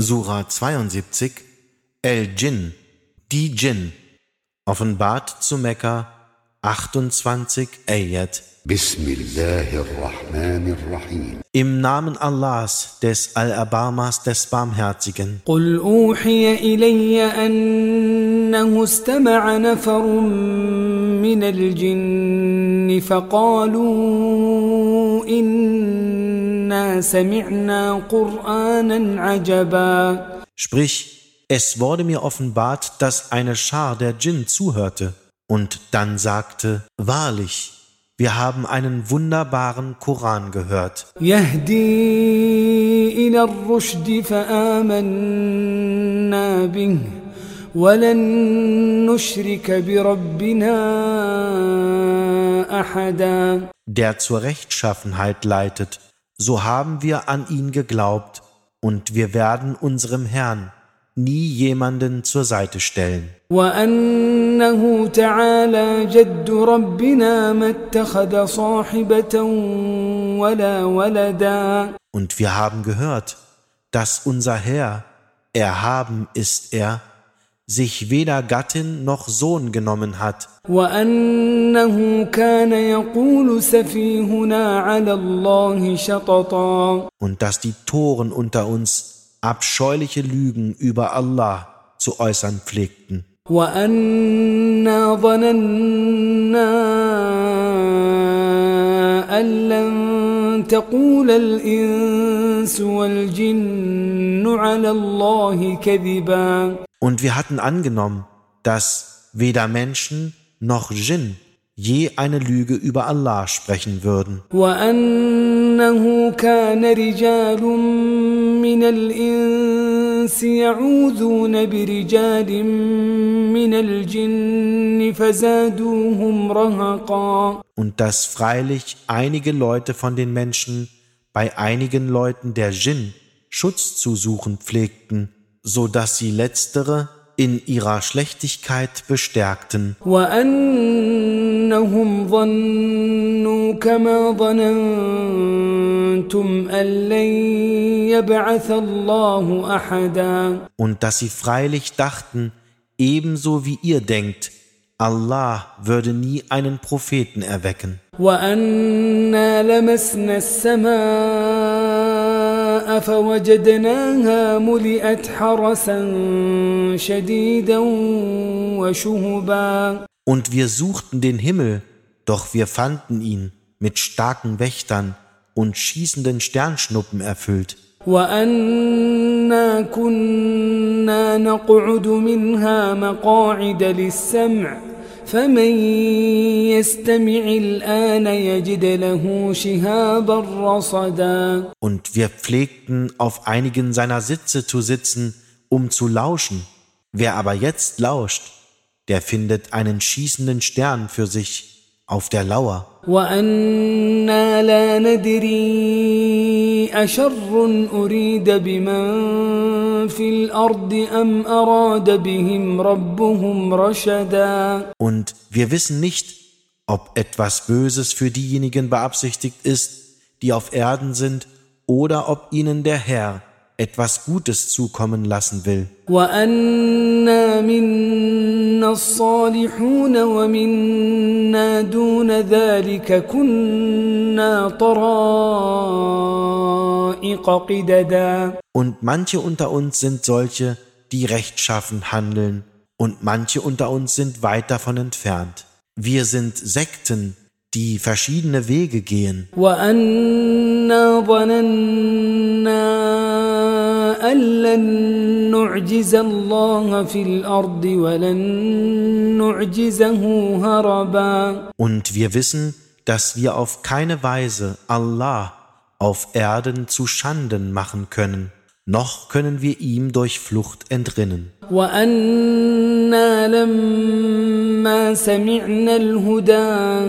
Sura 72, El-Dschinn, die Dschinn, offenbart zu Mekka, 28 Ayat. Bismillahirrahmanirrahim. Im Namen Allahs, des Allerbarmers, des Barmherzigen. قل أوحي إلي أنه استمع نفر من الجن فقالوا إنا سمعنا قرآنا عجبا. Sprich, es wurde mir offenbart, dass eine Schar der Djinn zuhörte und dann sagte, wahrlich, wir haben einen wunderbaren Koran gehört. يهدي إلى الرشد فآمنا به ولن نشرك بربنا أحدا. Der zur Rechtschaffenheit leitet, so haben wir an ihn geglaubt und wir werden unserem Herrn nie jemanden zur Seite stellen. وأنه تعالى جد ربنا ما اتخذ صاحبة ولا ولدا. Und wir haben gehört, dass unser Herr, erhaben ist er, sich weder Gattin noch Sohn genommen hat. وأنه كان يقول سفيهنا على الله شططا. Und dass die Toren unter uns abscheuliche Lügen über Allah zu äußern pflegten. وأنا ظننا أن لن تقول الإنس والجن على الله كذبا. Und wir hatten angenommen, dass weder Menschen noch Djinn je eine Lüge über Allah sprechen würden. وأنه كان رجال من الإنس يعوذون برجال من الجن فزادوهم رهقا. Und dass freilich einige Leute von den Menschen bei einigen Leuten der Djinn Schutz zu suchen pflegten, so dass sie letztere in ihrer Schlechtigkeit bestärkten. وأنهم ظنوا كما ظننتم أن لن يبعث الله أحدا. Und dass sie freilich dachten, ebenso wie ihr denkt, Allah würde nie einen Propheten erwecken. وأنا لمسنا السماء فوجدناها ملئت حرسا شديدا وشهبا. Und wir suchten den Himmel, doch wir fanden ihn mit starken Wächtern und schießenden Sternschnuppen erfüllt. وأنا كنا نقعد منها مقاعد للسمع فمن يستمع الآن يجد له شهابا رصدا. Und wir pflegten, auf einigen seiner Sitze zu sitzen, um zu lauschen. Wer aber jetzt lauscht, der findet einen schießenden Stern für sich auf der Lauer. وأنا لا ندري أشر أريد بمن في الأرض أم أراد بهم ربهم رشدا. Und wir wissen nicht, ob etwas Böses für diejenigen beabsichtigt ist, die auf Erden sind, oder ob ihnen der Herr etwas Gutes zukommen lassen will. وأنا منا الصالحون ومنا دون ذلك كنا طرائق قددا. Und manche unter uns sind solche, die rechtschaffen handeln, und manche unter uns sind weit davon entfernt. Wir sind Sekten, die verschiedene Wege gehen. وأنا ظننا أن لن نعجز الله في الأرض ولن نعجزه هربا. Und wir wissen, dass wir auf keine Weise Allah auf Erden zu Schanden machen können, noch können wir ihm durch Flucht entrinnen. وأنا لما سمعنا الهدى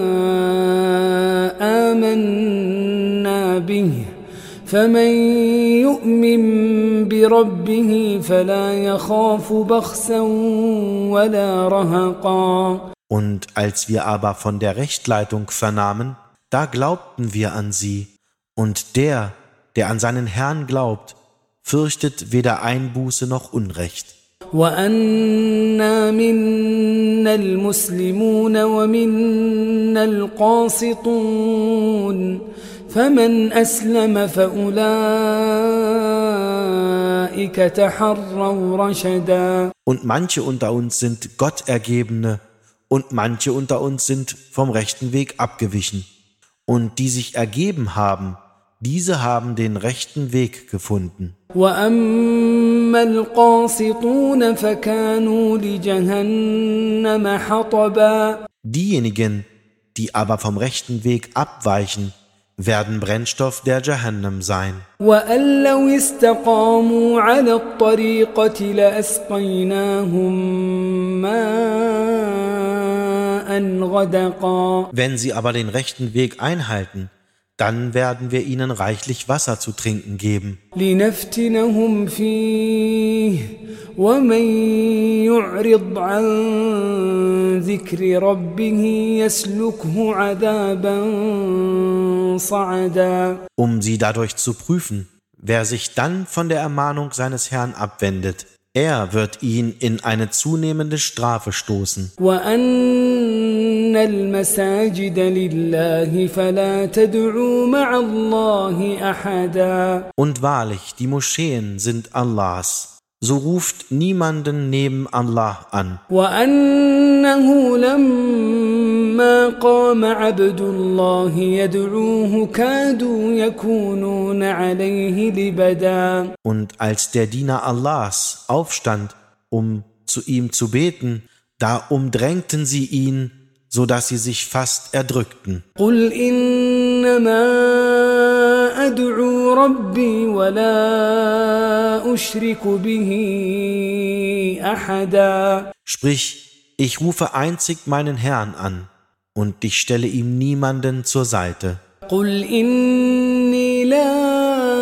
آمنا به فمن يؤمن بربه فلا يخاف بخسا ولا رهقا. Und als wir aber von der Rechtleitung vernahmen, da glaubten wir an sie. Und der an seinen Herrn glaubt, fürchtet weder Einbuße noch Unrecht. وأنا منا المسلمون ومنا القاسطون فمن أسلم فأولئك تحروا رشدا. Und manche unter uns sind Gottergebene und manche unter uns sind vom rechten Weg abgewichen. Und die sich ergeben haben, diese haben den rechten Weg gefunden. وأما القاسطون فكانوا لجهنم حطبا. Diejenigen, die aber vom rechten Weg abweichen, werden Brennstoff der Jahannam sein. وأن لو استقاموا على الطريقة لأسقيناهم ماء غدقا. Wenn sie aber den rechten Weg einhalten, dann werden wir ihnen reichlich Wasser zu trinken geben. لنفتنهم فيه ومن يعرض عن ذكر ربه يسلكه عذابا صعدا. Um sie dadurch zu prüfen, wer sich dann von der Ermahnung seines Herrn abwendet, er wird ihn in eine zunehmende Strafe stoßen. وأن المساجد لله فلا تدعوا مع الله أحدا. Und wahrlich, die Moscheen sind Allahs. So ruft niemanden neben Allah an. وأنه لما قام عبد الله يدعوه كادوا يكونون عليه لبدا. Und als der Diener Allahs aufstand, um zu ihm zu beten, da umdrängten sie ihn, so dass sie sich fast erdrückten. قل إنما أدعو ربي ولا أشرك به أحدا. Sprich, ich rufe einzig meinen Herrn an, und ich stelle ihm niemanden zur Seite. قل إني لا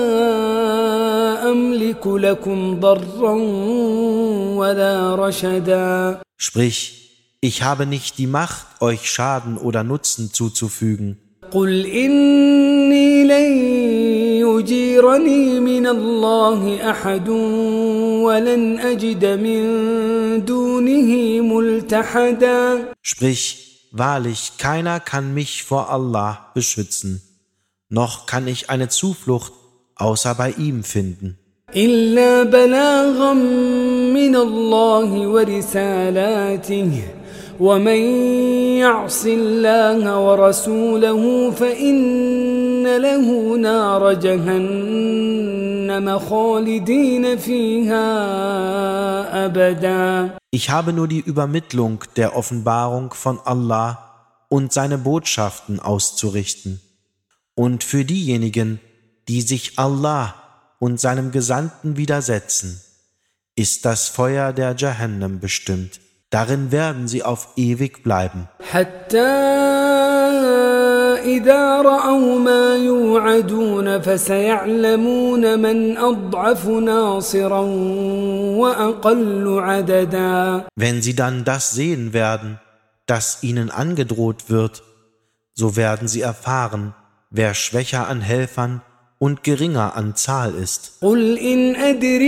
أملك لكم ضرا ولا رشدا. Sprich, ich habe nicht die Macht, euch Schaden oder Nutzen zuzufügen. قل إني لن يجيرني من الله أحد ولن أجد من دونه ملتحدا. Sprich, wahrlich, keiner kann mich vor Allah beschützen, noch kann ich eine Zuflucht außer bei ihm finden. إلا بلاغا من الله ورسالاته ومن يعص الله ورسوله فإن له نار جهنم خالدين فيها أبدا. Ich habe nur die Übermittlung der Offenbarung von Allah und seine Botschaften auszurichten. Und für diejenigen, die sich Allah und seinem Gesandten widersetzen, ist das Feuer der Jahannam bestimmt. Darin werden sie auf ewig bleiben. حتى إذا رأوا ما يوعدون فسيعلمون من أضعف ناصرا وأقل عددا. Wenn sie dann das sehen werden, das ihnen angedroht wird, so werden sie erfahren, wer schwächer an Helfern und geringer an Zahl ist. قل إن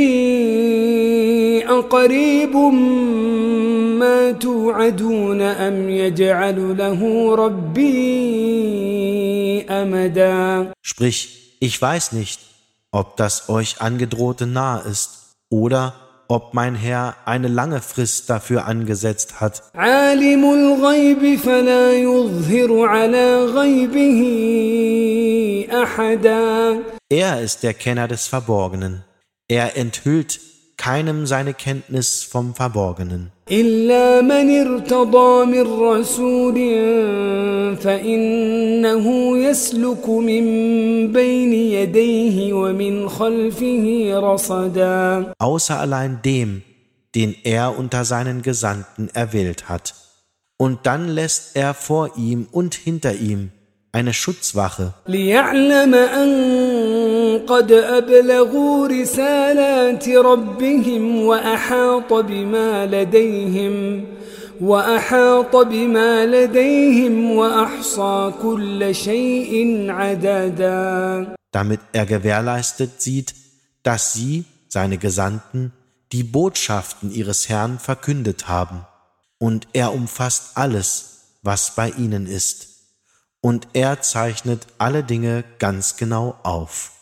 أدري أقريب ما توعدون أم يجعل له ربي أمدا. Sprich, ich weiß nicht, ob das euch angedrohte nahe ist oder ob mein Herr eine lange Frist dafür angesetzt hat. عالم الغيب فلا يظهر على غيبه أحدا. Er ist der Kenner des Verborgenen. Er enthüllt keinem seine Kenntnis vom Verborgenen. إلا من ارتضى من رسول فإنه يسلك من بين يديه ومن خلفه رصدا. Außer allein dem, den er unter seinen Gesandten erwählt hat. Und dann lässt er vor ihm und hinter ihm eine Schutzwache, ليعلم أن قد أبلغوا رسالات ربهم وأحاط بما لديهم وأحصى كل شيء عددا. damit er gewährleistet sieht, dass sie, seine Gesandten, die Botschaften ihres Herrn verkündet haben. Und er umfasst alles, was bei ihnen ist. Und er zeichnet alle Dinge ganz genau auf.